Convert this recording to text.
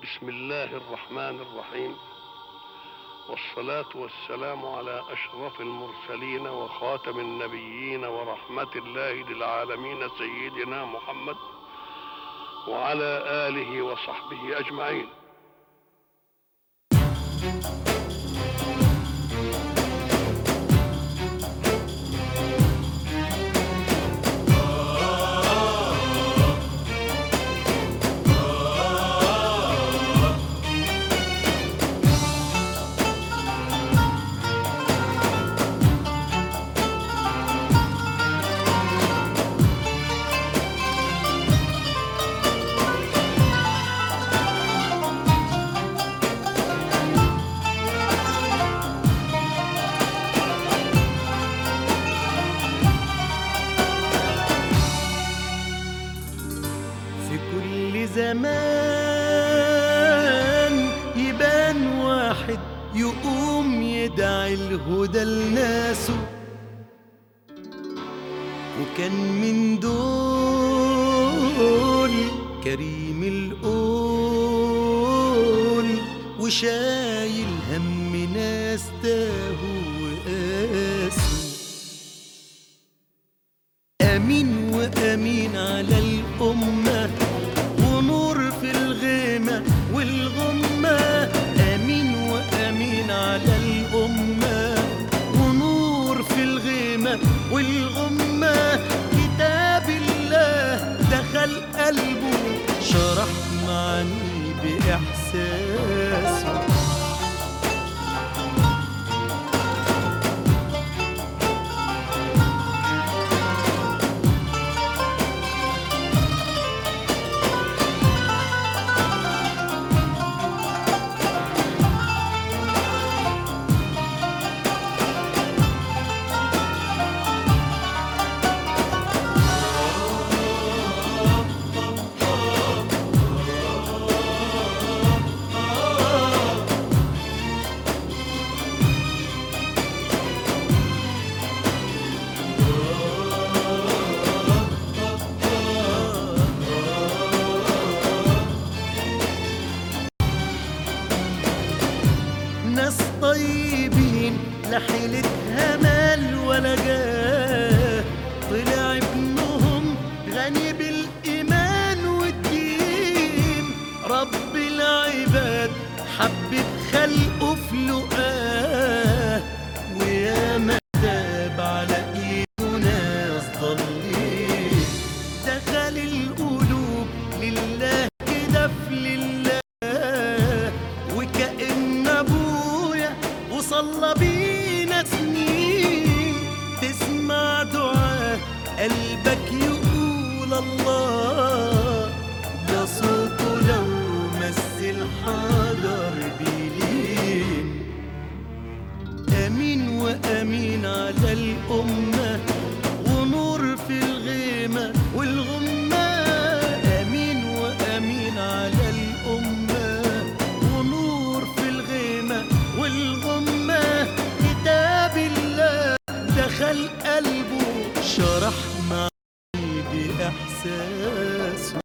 بسم الله الرحمن الرحيم، والصلاة والسلام على أشرف المرسلين وخاتم النبيين ورحمة الله للعالمين سيدنا محمد وعلى آله وصحبه أجمعين. في كل زمان يبان واحد يقوم يدعي الهدى لناسه، وكان من دول كريم القول وشايل هم ناس تاهوا وقاسوا. أمين وأمين على الأمة ونور في الغيمة والغمة. أمين وأمين على الأمة ونور في الغيمة والغمة. كتاب الله دخل قلبه شرح معاني بإحساسه. ناس طيبين لا حيلتها مال ولا جاه، طلع ابنهم غني بالإيمان والدين. رب العباد حبب خلقه في لقاه، وياما تاب على ايده ناس ضالين. دخل القلوب لله كده في لله، وكأن ابويا وصلى بينا سنين. تسمع دعاء قلبك يقول الله، ده صوته لو مس الحجر بيلين. أمين وأمين على الأمة ونور في الغيمة والغمة. أمين وأمين على الأمة ونور في الغيمة والغمة. كتاب الله دخل قلبه شرح معاني بإحساسه.